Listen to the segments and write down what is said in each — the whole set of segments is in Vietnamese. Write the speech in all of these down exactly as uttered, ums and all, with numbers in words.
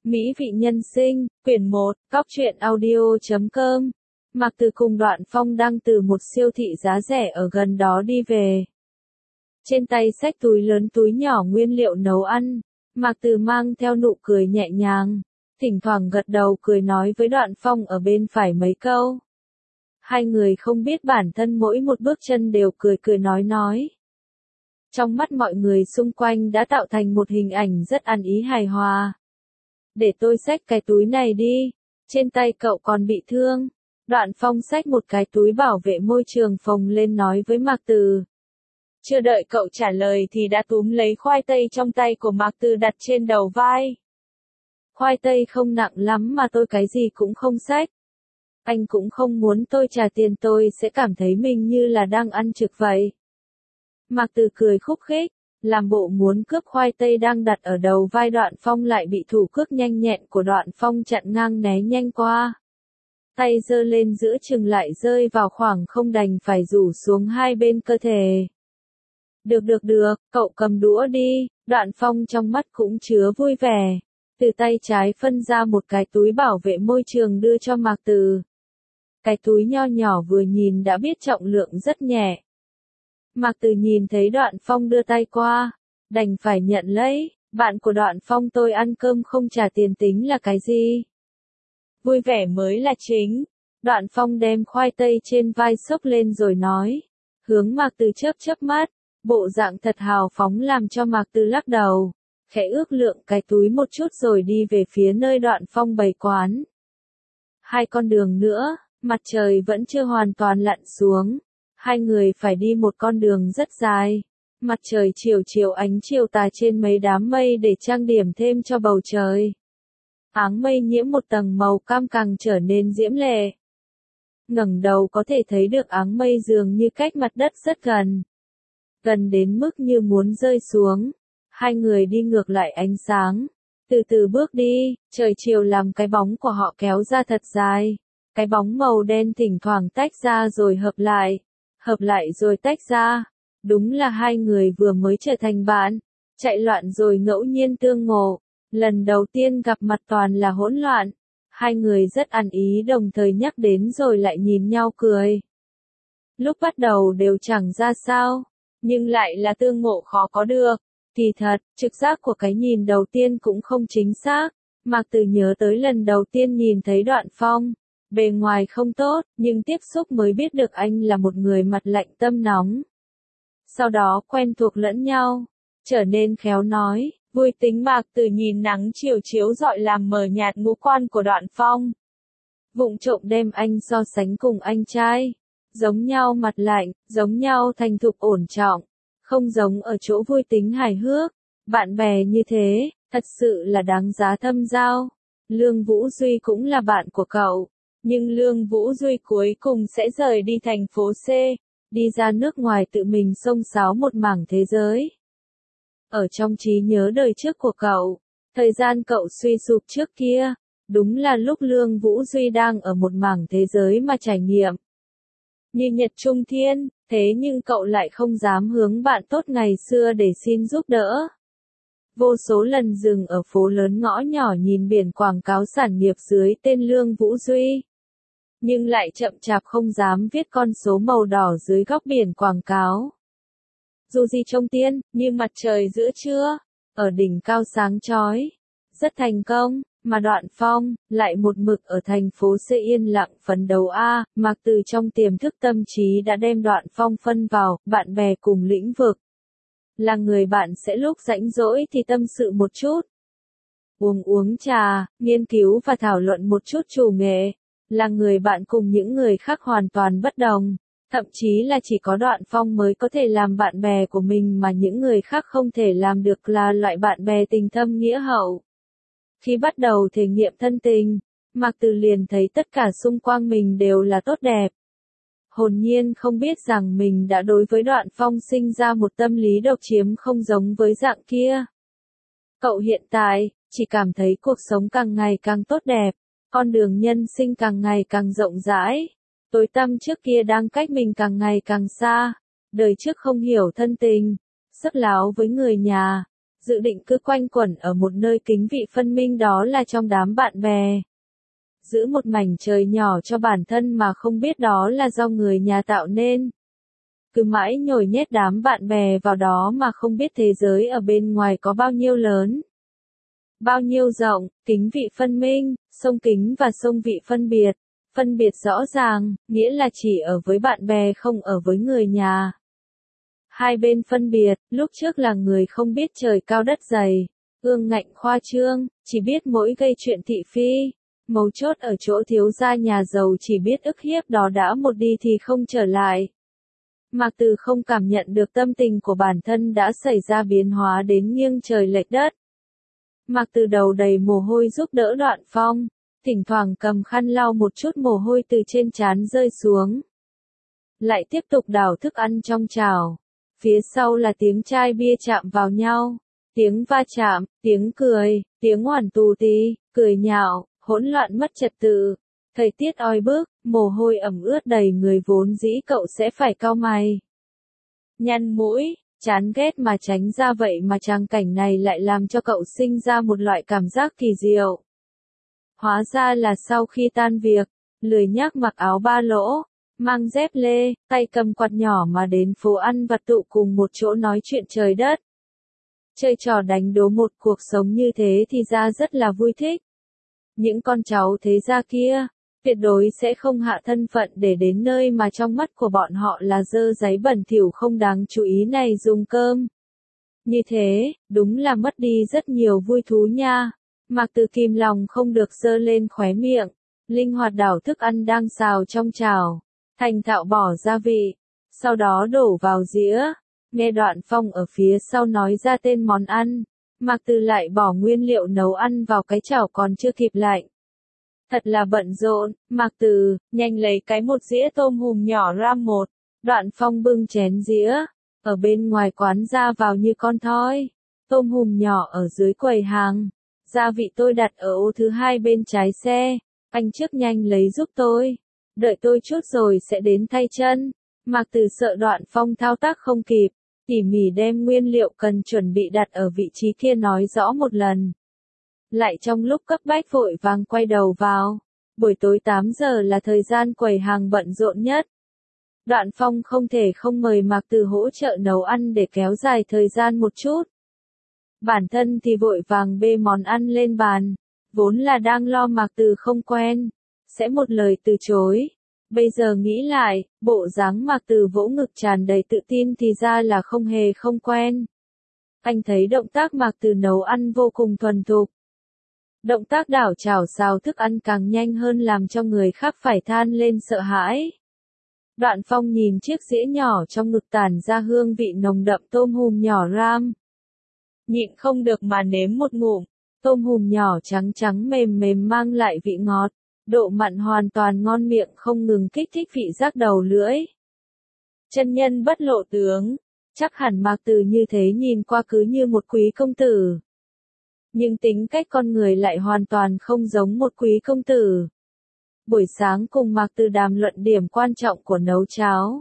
Mỹ vị nhân sinh, quyển một, cóc truyện audio chấm com. Mạc Từ cùng Đoạn Phong đang từ một siêu thị giá rẻ ở gần đó đi về. Trên tay xách túi lớn túi nhỏ nguyên liệu nấu ăn, Mạc Từ mang theo nụ cười nhẹ nhàng, thỉnh thoảng gật đầu cười nói với Đoạn Phong ở bên phải mấy câu. Hai người không biết bản thân mỗi một bước chân đều cười cười nói nói. Trong mắt mọi người xung quanh đã tạo thành một hình ảnh rất ăn ý hài hòa. Để tôi xách cái túi này đi, trên tay cậu còn bị thương. Đoạn Phong xách một cái túi bảo vệ môi trường phồng lên nói với Mạc Từ. Chưa đợi cậu trả lời thì đã túm lấy khoai tây trong tay của Mạc Từ đặt trên đầu vai. Khoai tây không nặng lắm mà tôi cái gì cũng không xách. Anh cũng không muốn tôi trả tiền, tôi sẽ cảm thấy mình như là đang ăn trực vậy. Mạc Từ cười khúc khích, làm bộ muốn cướp khoai tây đang đặt ở đầu vai Đoạn Phong lại bị thủ cước nhanh nhẹn của Đoạn Phong chặn ngang né nhanh qua. Tay giơ lên giữa chừng lại rơi vào khoảng không đành phải rủ xuống hai bên cơ thể. Được được được, cậu cầm đũa đi, Đoạn Phong trong mắt cũng chứa vui vẻ. Từ tay trái phân ra một cái túi bảo vệ môi trường đưa cho Mạc Từ. Cái túi nho nhỏ vừa nhìn đã biết trọng lượng rất nhẹ. Mạc Từ nhìn thấy Đoạn Phong đưa tay qua, đành phải nhận lấy, bạn của Đoạn Phong tôi ăn cơm không trả tiền tính là cái gì? Vui vẻ mới là chính. Đoạn Phong đem khoai tây trên vai xốc lên rồi nói, hướng Mạc Từ chớp chớp mắt, bộ dạng thật hào phóng làm cho Mạc Từ lắc đầu, khẽ ước lượng cái túi một chút rồi đi về phía nơi Đoạn Phong bày quán. Hai con đường nữa, mặt trời vẫn chưa hoàn toàn lặn xuống. Hai người phải đi một con đường rất dài. Mặt trời chiều chiều ánh chiều tà trên mấy đám mây để trang điểm thêm cho bầu trời. Áng mây nhiễm một tầng màu cam càng trở nên diễm lệ. Ngẩng đầu có thể thấy được áng mây dường như cách mặt đất rất gần. Gần đến mức như muốn rơi xuống. Hai người đi ngược lại ánh sáng. Từ từ bước đi, trời chiều làm cái bóng của họ kéo ra thật dài. Cái bóng màu đen thỉnh thoảng tách ra rồi hợp lại. Hợp lại rồi tách ra. Đúng là hai người vừa mới trở thành bạn. Chạy loạn rồi ngẫu nhiên tương ngộ. Lần đầu tiên gặp mặt toàn là hỗn loạn. Hai người rất ăn ý đồng thời nhắc đến rồi lại nhìn nhau cười. Lúc bắt đầu đều chẳng ra sao. Nhưng lại là tương ngộ khó có được. Kỳ thật, trực giác của cái nhìn đầu tiên cũng không chính xác. Mạc Từ nhớ tới lần đầu tiên nhìn thấy Đoạn Phong. Bề ngoài không tốt, nhưng tiếp xúc mới biết được anh là một người mặt lạnh tâm nóng. Sau đó quen thuộc lẫn nhau, trở nên khéo nói, vui tính. Mạc Từ nhìn nắng chiều chiếu rọi làm mờ nhạt ngũ quan của Đoạn Phong. Vụng trộm đem anh so sánh cùng anh trai. Giống nhau mặt lạnh, giống nhau thành thục ổn trọng. Không giống ở chỗ vui tính hài hước. Bạn bè như thế, thật sự là đáng giá thâm giao. Lương Vũ Duy cũng là bạn của cậu. Nhưng Lương Vũ Duy cuối cùng sẽ rời đi thành phố C, đi ra nước ngoài tự mình xông xáo một mảng thế giới. Ở trong trí nhớ đời trước của cậu, thời gian cậu suy sụp trước kia, đúng là lúc Lương Vũ Duy đang ở một mảng thế giới mà trải nghiệm. Như Nhật Trung Thiên, thế nhưng cậu lại không dám hướng bạn tốt ngày xưa để xin giúp đỡ. Vô số lần dừng ở phố lớn ngõ nhỏ nhìn biển quảng cáo sản nghiệp dưới tên Lương Vũ Duy. Nhưng lại chậm chạp không dám viết con số màu đỏ dưới góc biển quảng cáo. Dù gì trông tiên, như mặt trời giữa trưa, ở đỉnh cao sáng chói, rất thành công, mà Đoạn Phong, lại một mực ở thành phố C yên lặng phấn đấu a. Mạc Từ trong tiềm thức tâm trí đã đem Đoạn Phong phân vào, bạn bè cùng lĩnh vực. Là người bạn sẽ lúc rảnh rỗi thì tâm sự một chút. Uống uống trà, nghiên cứu và thảo luận một chút chủ nghệ. Là người bạn cùng những người khác hoàn toàn bất đồng. Thậm chí là chỉ có Đoạn Phong mới có thể làm bạn bè của mình mà những người khác không thể làm được, là loại bạn bè tình thâm nghĩa hậu. Khi bắt đầu thể nghiệm thân tình, Mạc Từ liền thấy tất cả xung quanh mình đều là tốt đẹp. Hồn nhiên không biết rằng mình đã đối với Đoạn Phong sinh ra một tâm lý độc chiếm không giống với dạng kia. Cậu hiện tại, chỉ cảm thấy cuộc sống càng ngày càng tốt đẹp. Con đường nhân sinh càng ngày càng rộng rãi. Tối tăm trước kia đang cách mình càng ngày càng xa. Đời trước không hiểu thân tình. Sức láo với người nhà. dự định cứ quanh quẩn ở một nơi kính vị phân minh, đó là trong đám bạn bè. Giữ một mảnh trời nhỏ cho bản thân mà không biết đó là do người nhà tạo nên. Cứ mãi nhồi nhét đám bạn bè vào đó mà không biết thế giới ở bên ngoài có bao nhiêu lớn, bao nhiêu rộng. Kính vị phân minh, sông kính và sông vị phân biệt. Phân biệt rõ ràng, nghĩa là chỉ ở với bạn bè không ở với người nhà. Hai bên phân biệt, lúc trước là người không biết trời cao đất dày, ương ngạnh khoa trương, chỉ biết mỗi gây chuyện thị phi. Mấu chốt ở chỗ thiếu gia nhà giàu chỉ biết ức hiếp, đó đã một đi thì không trở lại. Mạc Từ không cảm nhận được tâm tình của bản thân đã xảy ra biến hóa đến nghiêng trời lệch đất. Mạc Từ đầu đầy mồ hôi giúp đỡ Đoạn Phong, thỉnh thoảng cầm khăn lau một chút mồ hôi từ trên trán rơi xuống. Lại tiếp tục đảo thức ăn trong chảo. Phía sau là tiếng chai bia chạm vào nhau, tiếng va chạm, tiếng cười, tiếng oản tù tì, cười nhạo, hỗn loạn mất trật tự. Thời tiết oi bức, mồ hôi ẩm ướt đầy người, vốn dĩ cậu sẽ phải cau mày, nhăn mũi, chán ghét mà tránh ra, vậy mà tràng cảnh này lại làm cho cậu sinh ra một loại cảm giác kỳ diệu. Hóa ra là sau khi tan việc, lười nhác mặc áo ba lỗ, mang dép lê, tay cầm quạt nhỏ mà đến phố ăn vặt tụ cùng một chỗ nói chuyện trời đất. Chơi trò đánh đố một cuộc sống như thế thì ra rất là vui thích. Những con cháu thế gia kia, tuyệt đối sẽ không hạ thân phận để đến nơi mà trong mắt của bọn họ là dơ dáy bẩn thỉu không đáng chú ý này dùng cơm. Như thế, đúng là mất đi rất nhiều vui thú nha. Mạc Từ kìm lòng không được giơ lên khóe miệng, linh hoạt đảo thức ăn đang xào trong chảo, thành thạo bỏ gia vị, sau đó đổ vào dĩa. Nghe Đoạn Phong ở phía sau nói ra tên món ăn, Mạc Từ lại bỏ nguyên liệu nấu ăn vào cái chảo còn chưa kịp lạnh. Thật là bận rộn. Mạc Từ, nhanh lấy cái một dĩa tôm hùm nhỏ ra một. Đoạn Phong bưng chén dĩa, ở bên ngoài quán ra vào như con thoi. Tôm hùm nhỏ ở dưới quầy hàng, gia vị tôi đặt ở ô thứ hai bên trái xe, anh trước nhanh lấy giúp tôi. Đợi tôi chút rồi sẽ đến thay chân. Mạc Từ sợ Đoạn Phong thao tác không kịp, tỉ mỉ đem nguyên liệu cần chuẩn bị đặt ở vị trí kia nói rõ một lần. Lại trong lúc cấp bách vội vàng quay đầu vào. Buổi tối tám giờ là thời gian quầy hàng bận rộn nhất. Đoạn Phong không thể không mời Mạc Từ hỗ trợ nấu ăn để kéo dài thời gian một chút. Bản thân thì vội vàng bê món ăn lên bàn, vốn là đang lo Mạc Từ không quen, sẽ một lời từ chối. Bây giờ nghĩ lại, bộ dáng Mạc Từ vỗ ngực tràn đầy tự tin thì ra là không hề không quen. Anh thấy động tác Mạc Từ nấu ăn vô cùng thuần thục. Động tác đảo chảo xào thức ăn càng nhanh hơn làm cho người khác phải than lên sợ hãi. Đoạn Phong nhìn chiếc dĩa nhỏ trong ngực tản ra hương vị nồng đậm tôm hùm nhỏ ram. Nhịn không được mà nếm một ngụm, tôm hùm nhỏ trắng trắng mềm mềm mang lại vị ngọt, độ mặn hoàn toàn ngon miệng không ngừng kích thích vị giác đầu lưỡi. Chân nhân bất lộ tướng, chắc hẳn Mạc Từ như thế nhìn qua cứ như một quý công tử. Nhưng tính cách con người lại hoàn toàn không giống một quý công tử. Buổi sáng cùng Mạc Từ đàm luận điểm quan trọng của nấu cháo.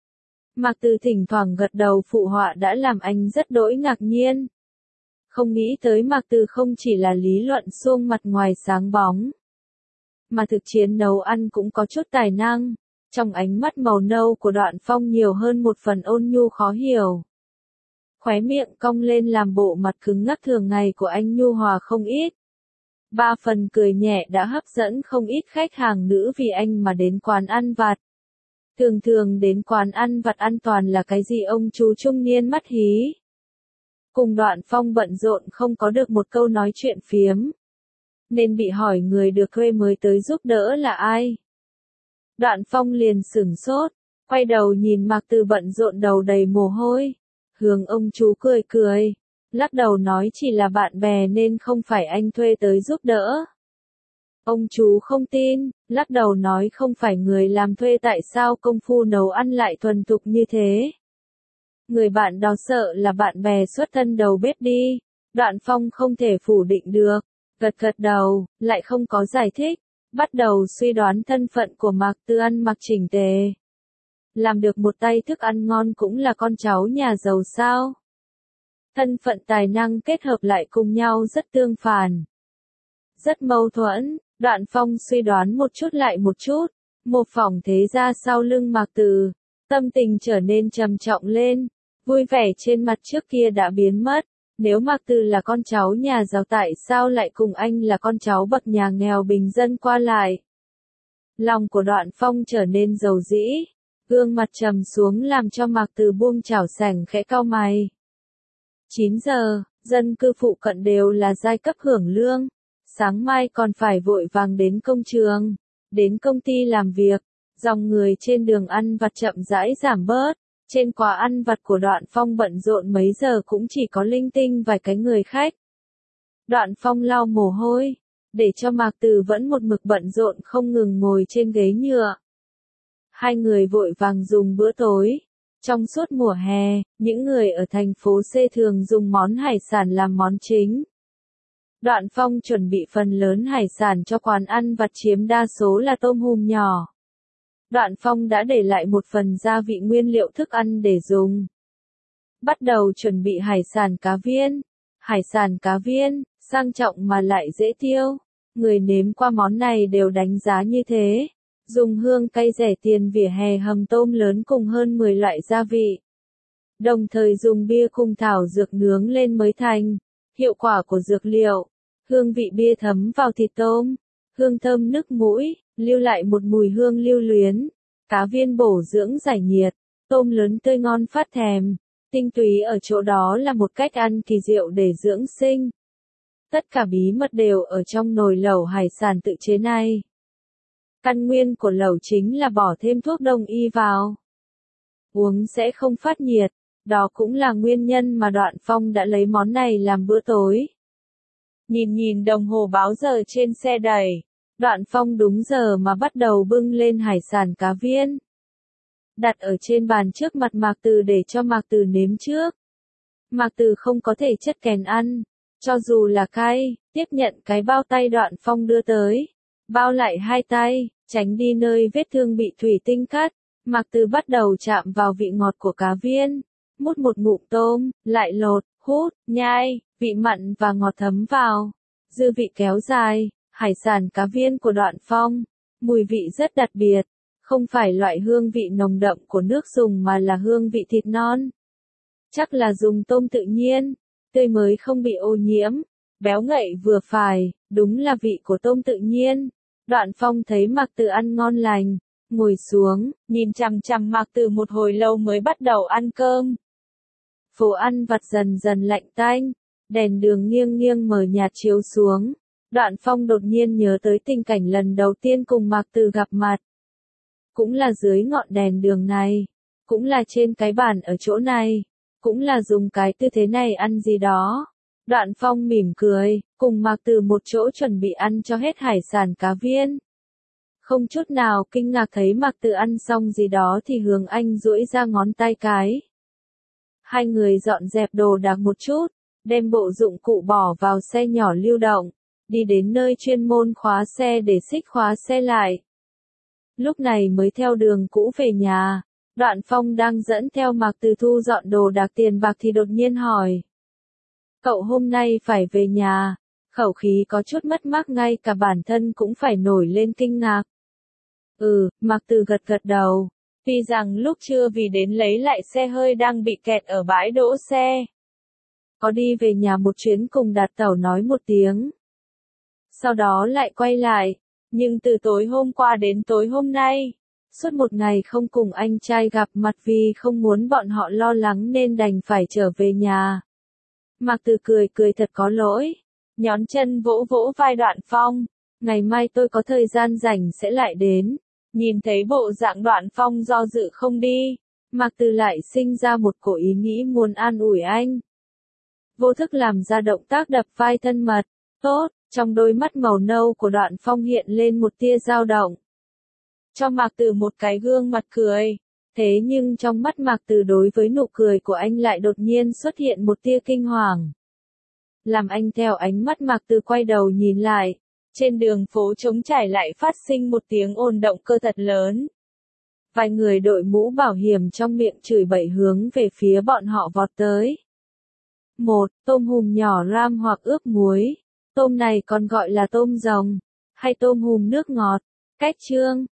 Mạc Từ thỉnh thoảng gật đầu phụ họa đã làm anh rất đỗi ngạc nhiên. Không nghĩ tới Mạc Từ không chỉ là lý luận suông mặt ngoài sáng bóng, mà thực chiến nấu ăn cũng có chút tài năng. Trong ánh mắt màu nâu của Đoạn Phong nhiều hơn một phần ôn nhu khó hiểu. Khóe miệng cong lên làm bộ mặt cứng ngắc thường ngày của anh nhu hòa không ít. Ba phần cười nhẹ đã hấp dẫn không ít khách hàng nữ vì anh mà đến quán ăn vặt. Thường thường đến quán ăn vặt an toàn là cái gì ông chú trung niên mắt hí. Cùng Đoạn Phong bận rộn không có được một câu nói chuyện phiếm, nên bị hỏi người được thuê mới tới giúp đỡ là ai. Đoạn Phong liền sửng sốt, quay đầu nhìn Mạc Từ bận rộn đầu đầy mồ hôi. Hướng ông chú cười cười, lắc đầu nói chỉ là bạn bè nên không phải anh thuê tới giúp đỡ. Ông chú không tin, lắc đầu nói không phải người làm thuê tại sao công phu nấu ăn lại thuần thục như thế. Người bạn đó sợ là bạn bè xuất thân đầu bếp đi. Đoạn Phong không thể phủ định được, gật gật đầu, lại không có giải thích, bắt đầu suy đoán thân phận của Mạc Từ ăn mặc chỉnh tề. Làm được một tay thức ăn ngon cũng là con cháu nhà giàu sao? Thân phận tài năng kết hợp lại cùng nhau rất tương phản. Rất mâu thuẫn, Đoạn Phong suy đoán một chút lại một chút, một phỏng thế ra sau lưng Mạc Từ, tâm tình trở nên trầm trọng lên, vui vẻ trên mặt trước kia đã biến mất. Nếu Mạc Từ là con cháu nhà giàu tại sao lại cùng anh là con cháu bậc nhà nghèo bình dân qua lại? Lòng của Đoạn Phong trở nên dầu dĩ, gương mặt trầm xuống làm cho Mạc Từ buông chảo sành khẽ cau mày. chín giờ, dân cư phụ cận đều là giai cấp hưởng lương, sáng mai còn phải vội vàng đến công trường, đến công ty làm việc, dòng người trên đường ăn vặt chậm rãi giảm bớt. Trên quán ăn vặt của Đoạn Phong bận rộn mấy giờ cũng chỉ có linh tinh vài cái người khách. Đoạn Phong lau mồ hôi, để cho Mạc Từ vẫn một mực bận rộn không ngừng ngồi trên ghế nhựa. Hai người vội vàng dùng bữa tối. Trong suốt mùa hè, những người ở thành phố C thường dùng món hải sản làm món chính. Đoạn Phong chuẩn bị phần lớn hải sản cho quán ăn vặt chiếm đa số là tôm hùm nhỏ. Đoạn Phong đã để lại một phần gia vị nguyên liệu thức ăn để dùng. Bắt đầu chuẩn bị hải sản cá viên. Hải sản cá viên, sang trọng mà lại dễ tiêu. Người nếm qua món này đều đánh giá như thế. Dùng hương cay rẻ tiền vỉa hè hầm tôm lớn cùng hơn mười loại gia vị. Đồng thời dùng bia cùng thảo dược nướng lên mới thành. Hiệu quả của dược liệu. Hương vị bia thấm vào thịt tôm. Hương thơm nức mũi, lưu lại một mùi hương lưu luyến. Cá viên bổ dưỡng giải nhiệt. Tôm lớn tươi ngon phát thèm. Tinh túy ở chỗ đó là một cách ăn kỳ diệu để dưỡng sinh. Tất cả bí mật đều ở trong nồi lẩu hải sản tự chế này. Căn nguyên của lẩu chính là bỏ thêm thuốc đông y vào. Uống sẽ không phát nhiệt. Đó cũng là nguyên nhân mà Đoạn Phong đã lấy món này làm bữa tối. Nhìn nhìn đồng hồ báo giờ trên xe đẩy. Đoạn Phong đúng giờ mà bắt đầu bưng lên hải sản cá viên. Đặt ở trên bàn trước mặt Mạc Từ để cho Mạc Từ nếm trước. Mạc Từ không có thể chất kèn ăn. Cho dù là cay, tiếp nhận cái bao tay Đoạn Phong đưa tới. Bao lại hai tay, tránh đi nơi vết thương bị thủy tinh cắt. Mạc Từ bắt đầu chạm vào vị ngọt của cá viên. Mút một ngụm tôm, lại lột, hút, nhai, vị mặn và ngọt thấm vào. Dư vị kéo dài, hải sản cá viên của Đoạn Phong. Mùi vị rất đặc biệt. Không phải loại hương vị nồng đậm của nước dùng mà là hương vị thịt non. Chắc là dùng tôm tự nhiên, tươi mới không bị ô nhiễm, béo ngậy vừa phải, đúng là vị của tôm tự nhiên. Đoạn Phong thấy Mạc Từ ăn ngon lành, ngồi xuống, nhìn chằm chằm Mạc Từ một hồi lâu mới bắt đầu ăn cơm. Phố ăn vặt dần dần lạnh tanh, đèn đường nghiêng nghiêng mờ nhạt chiếu xuống. Đoạn Phong đột nhiên nhớ tới tình cảnh lần đầu tiên cùng Mạc Từ gặp mặt. Cũng là dưới ngọn đèn đường này, cũng là trên cái bàn ở chỗ này, cũng là dùng cái tư thế này ăn gì đó. Đoạn Phong mỉm cười, cùng Mạc Từ một chỗ chuẩn bị ăn cho hết hải sản cá viên. Không chút nào kinh ngạc thấy Mạc Từ ăn xong gì đó thì hướng anh duỗi ra ngón tay cái. Hai người dọn dẹp đồ đạc một chút, đem bộ dụng cụ bỏ vào xe nhỏ lưu động, đi đến nơi chuyên môn khóa xe để xích khóa xe lại. Lúc này mới theo đường cũ về nhà, Đoạn Phong đang dẫn theo Mạc Từ thu dọn đồ đạc tiền bạc thì đột nhiên hỏi. Cậu hôm nay phải về nhà, khẩu khí có chút mất mát ngay cả bản thân cũng phải nổi lên kinh ngạc. Ừ, Mạc Từ gật gật đầu, tuy rằng lúc trưa vì đến lấy lại xe hơi đang bị kẹt ở bãi đỗ xe. Có đi về nhà một chuyến cùng Đạt Tẩu nói một tiếng. Sau đó lại quay lại. Nhưng từ tối hôm qua đến tối hôm nay, suốt một ngày không cùng anh trai gặp mặt vì không muốn bọn họ lo lắng nên đành phải trở về nhà. Mạc Từ cười cười thật có lỗi, nhón chân vỗ vỗ vai Đoạn Phong, ngày mai tôi có thời gian rảnh sẽ lại đến. Nhìn thấy bộ dạng Đoạn Phong do dự không đi, Mạc Từ lại sinh ra một cổ ý nghĩ muốn an ủi anh. Vô thức làm ra động tác đập vai thân mật, tốt. Trong đôi mắt màu nâu của Đoạn Phong hiện lên một tia dao động. Cho Mạc Từ một cái gương mặt cười. Thế nhưng trong mắt Mạc Từ đối với nụ cười của anh lại đột nhiên xuất hiện một tia kinh hoàng. Làm anh theo ánh mắt Mạc Từ quay đầu nhìn lại. Trên đường phố trống trải lại phát sinh một tiếng ồn động cơ thật lớn. Vài người đội mũ bảo hiểm trong miệng chửi bậy hướng về phía bọn họ vọt tới. một. Tôm hùm nhỏ ram hoặc ướp muối. Tôm này còn gọi là tôm rồng, hay tôm hùm nước ngọt. Cách chương.